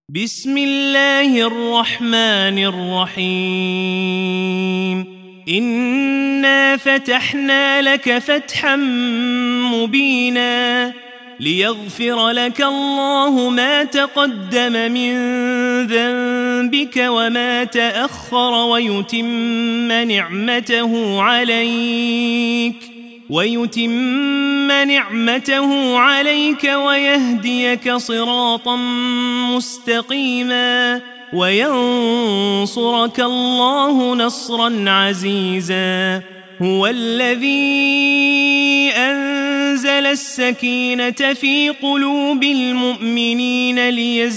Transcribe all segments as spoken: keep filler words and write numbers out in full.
بسم الله الرحمن الرحيم إنا فتحنا لك فتحا مبينا ليغفر لك الله ما تقدم من ذنبك وما تأخر ويتم نعمته عليك ويتم نعمته عليك ويهديك صراطا مستقيما وينصرك الله نصرا عزيزا هو الذي أنزل السكينة في قلوب المؤمنين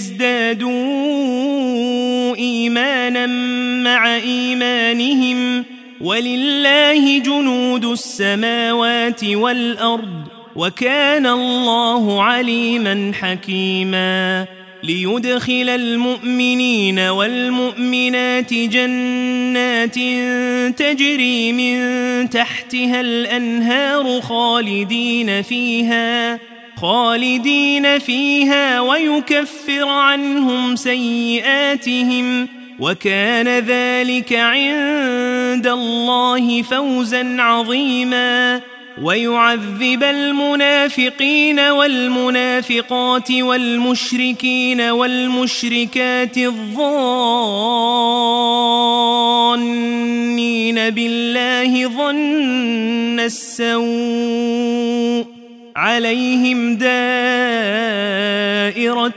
ليزدادوا إيمانا مع إيمانهم ولله جنود السماوات والأرض وكان الله عليما حكيما ليدخل المؤمنين والمؤمنات جنات تجري من تحتها الأنهار خالدين فيها خالدين فيها ويكفر عنهم سيئاتهم وكان ذلك عند الله فوزا عظيما ويعذب المنافقين والمنافقات والمشركين والمشركات الظانين بالله ظن السوء عليهم دائرة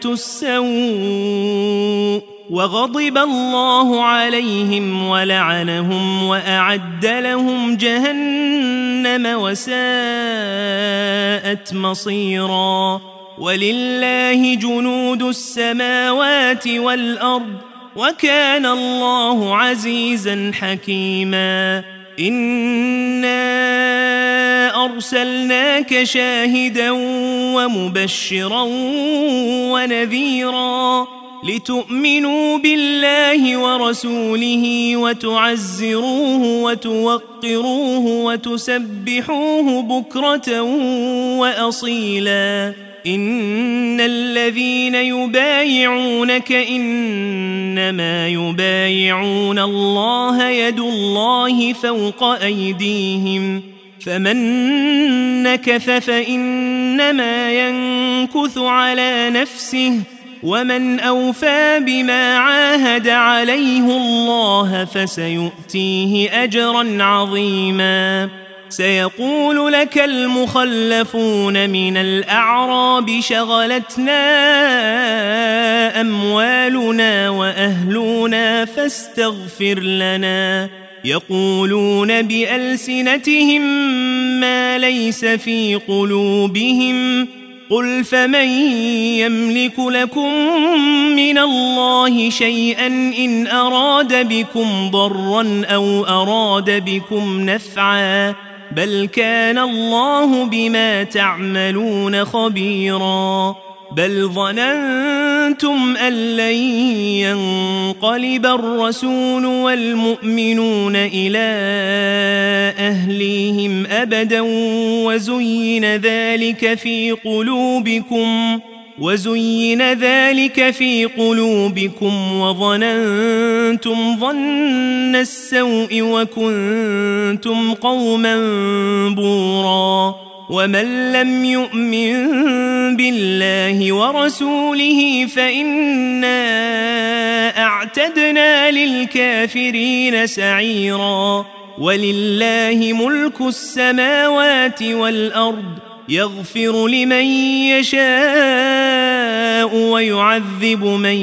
السوء وغضب الله عليهم ولعنهم وأعد لهم جهنم وساءت مصيرا ولله جنود السماوات والأرض وكان الله عزيزا حكيما إنا أرسلناك شاهدا ومبشرا ونذيرا لتؤمنوا بالله ورسوله وتعزروه وتوقروه وتسبحوه بكرة وأصيلا إن الذين يبايعونك إنما يبايعون الله يد الله فوق أيديهم فمن نكث فإنما ينكث على نفسه ومن أوفى بما عاهد عليه الله فسيؤتيه أجرا عظيما سيقول لك المخلفون من الأعراب شغلتنا أموالنا وأهلنا فاستغفر لنا يقولون بألسنتهم ما ليس في قلوبهم قل فمن يملك لكم من الله شيئا إن أراد بكم ضرا أو أراد بكم نفعا بل كان الله بما تعملون خبيرا بل ظننتم أن لن ينقلب الرسول والمؤمنون إلى أهليهم أبدا وزين ذلك في قلوبكم وزين ذلك في قلوبكم وظننتم ظن السوء وكنتم قوما بورا ومن لم يؤمن بالله ورسوله فإنا أعتدنا للكافرين سعيرا ولله ملك السماوات والأرض يغفر لمن يشاء ويعذب من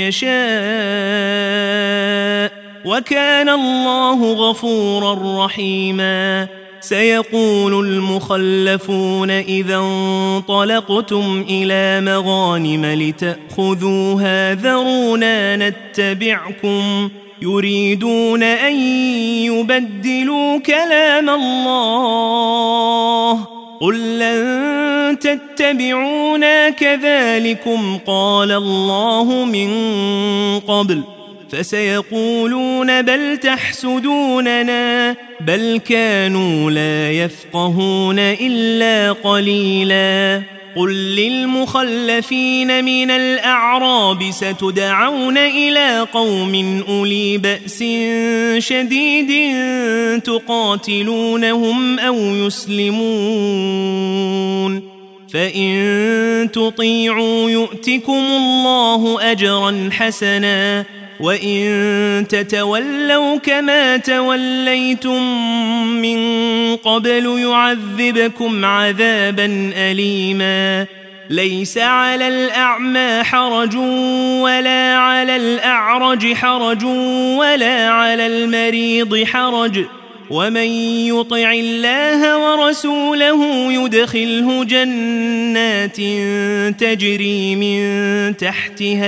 يشاء وكان الله غفورا رحيما سيقول المخلفون إذا انطلقتم إلى مغانم لتأخذوها ذرونا نتبعكم يريدون أن يبدلوا كلام الله قل لن تتبعونا كذلكم قال الله من قبل فسيقولون بل تحسدوننا بل كانوا لا يفقهون إلا قليلا قل للمخلفين من الأعراب ستدعون إلى قوم أولي بأس شديد تقاتلونهم أو يسلمون فإن تطيعوا يؤتكم الله أجرا حسنا وإن تتولوا كما توليتم من قبل يعذبكم عذابا أليما ليس على الأعمى حرج ولا على الأعرج حرج ولا على المريض حرج ومن يطع الله ورسوله يدخله جنات تجري من تحتها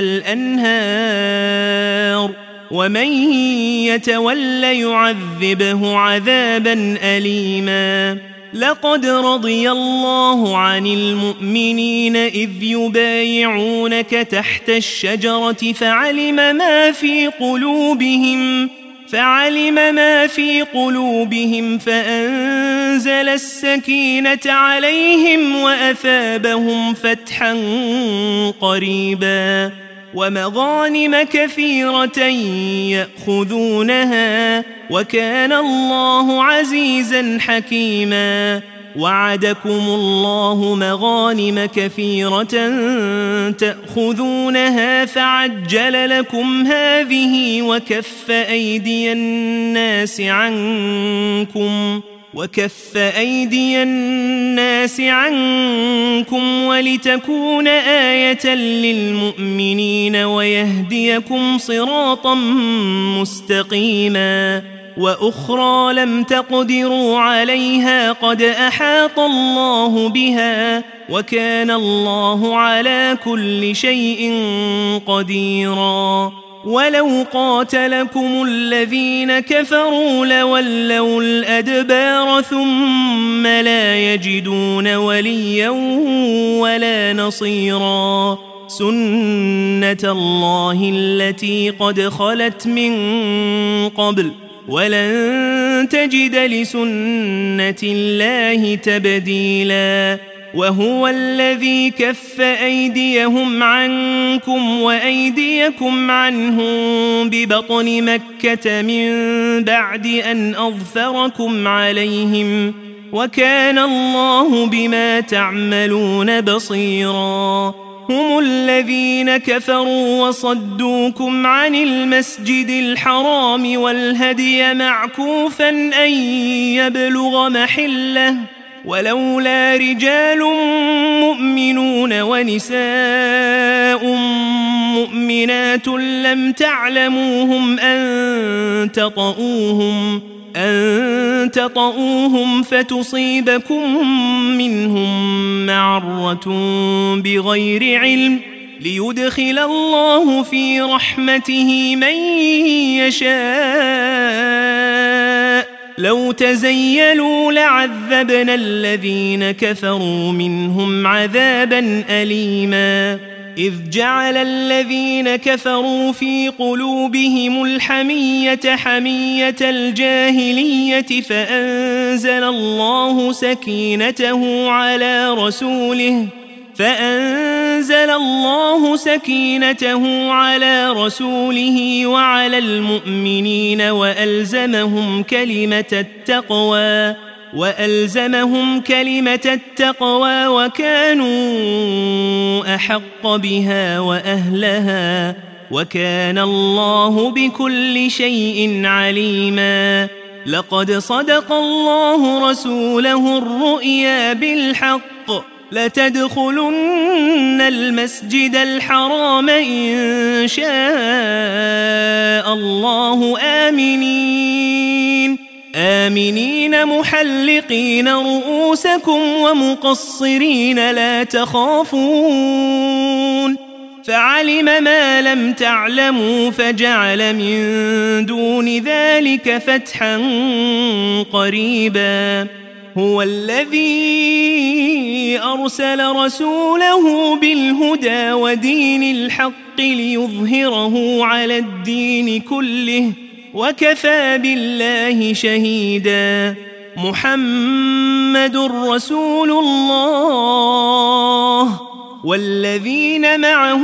الأنهار ومن يتول يعذبه عذابا أليما لقد رضي الله عن المؤمنين إذ يبايعونك تحت الشجرة فعلم ما في قلوبهم فعلم ما في قلوبهم فأنزل السكينة عليهم وأثابهم فتحا قريبا ومغانم كثيرة يأخذونها وكان الله عزيزا حكيما وعدكم الله مغانم كثيرة تأخذونها فعجل لكم هذه وكف أيدي الناس عنكم وكف أيدي الناس عنكم ولتكون آية للمؤمنين ويهديكم صراطا مستقيما وأخرى لم تقدروا عليها قد أحاط الله بها وكان الله على كل شيء قديرا ولو قاتلكم الذين كفروا لولوا الأدبار ثم لا يجدون وليا ولا نصيرا سنة الله التي قد خلت من قبل ولن تجد لسنة الله تبديلا وهو الذي كف أيديهم عنكم وأيديكم عنهم ببطن مكة من بعد أن أظفركم عليهم وكان الله بما تعملون بصيرا هم الذين كفروا وصدوكم عن المسجد الحرام والهدي معكوفا أن يبلغ محله ولولا رجال مؤمنون ونساء مؤمنات لم تعلموهم أن تطؤوهم أن تطؤوهم فتصيبكم منهم معرة بغير علم ليدخل الله في رحمته من يشاء لو تزيلوا لعذبنا الذين كفروا منهم عذابا أليما إذ جعل الذين كفروا في قلوبهم الحمية حمية الجاهلية فأنزل الله سكينته على رسوله فأنزل الله سكينته على رسوله وعلى المؤمنين وألزمهم كلمة التقوى وألزمهم كلمة التقوى وكانوا أحق بها وأهلها وكان الله بكل شيء عليما لقد صدق الله رسوله الرؤيا بالحق لتدخلن المسجد الحرام إن شاء الله آمنين آمنين محلقين رؤوسكم ومقصرين لا تخافون فعلم ما لم تعلموا فجعل من دون ذلك فتحا قريبا هو الذي أرسل رسوله بالهدى ودين الحق ليظهره على الدين كله وكفى بالله شهيدا محمد رسول الله والذين معه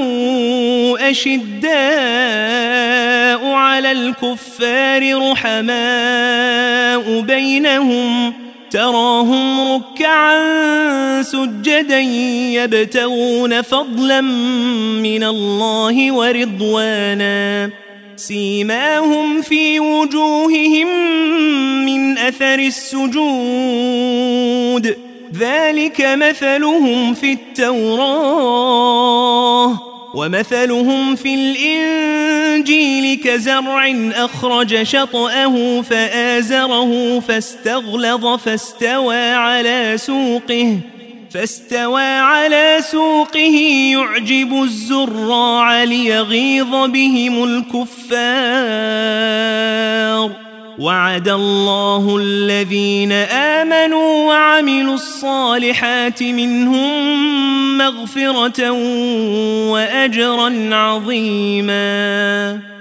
أشداء على الكفار رحماء بينهم تراهم ركعا سجدا يبتغون فضلا من الله ورضوانا سيماهم في وجوههم من أثر السجود ذلك مثلهم في التوراة ومثلهم في الإنجيل كزرع أخرج شطأه فآزره فاستغلظ فاستوى على سوقه فاستوى على سوقه يعجب الزراع ليغيظ بهم الكفار وعد الله الذين آمنوا وعملوا الصالحات منهم مغفرة وأجرا عظيما.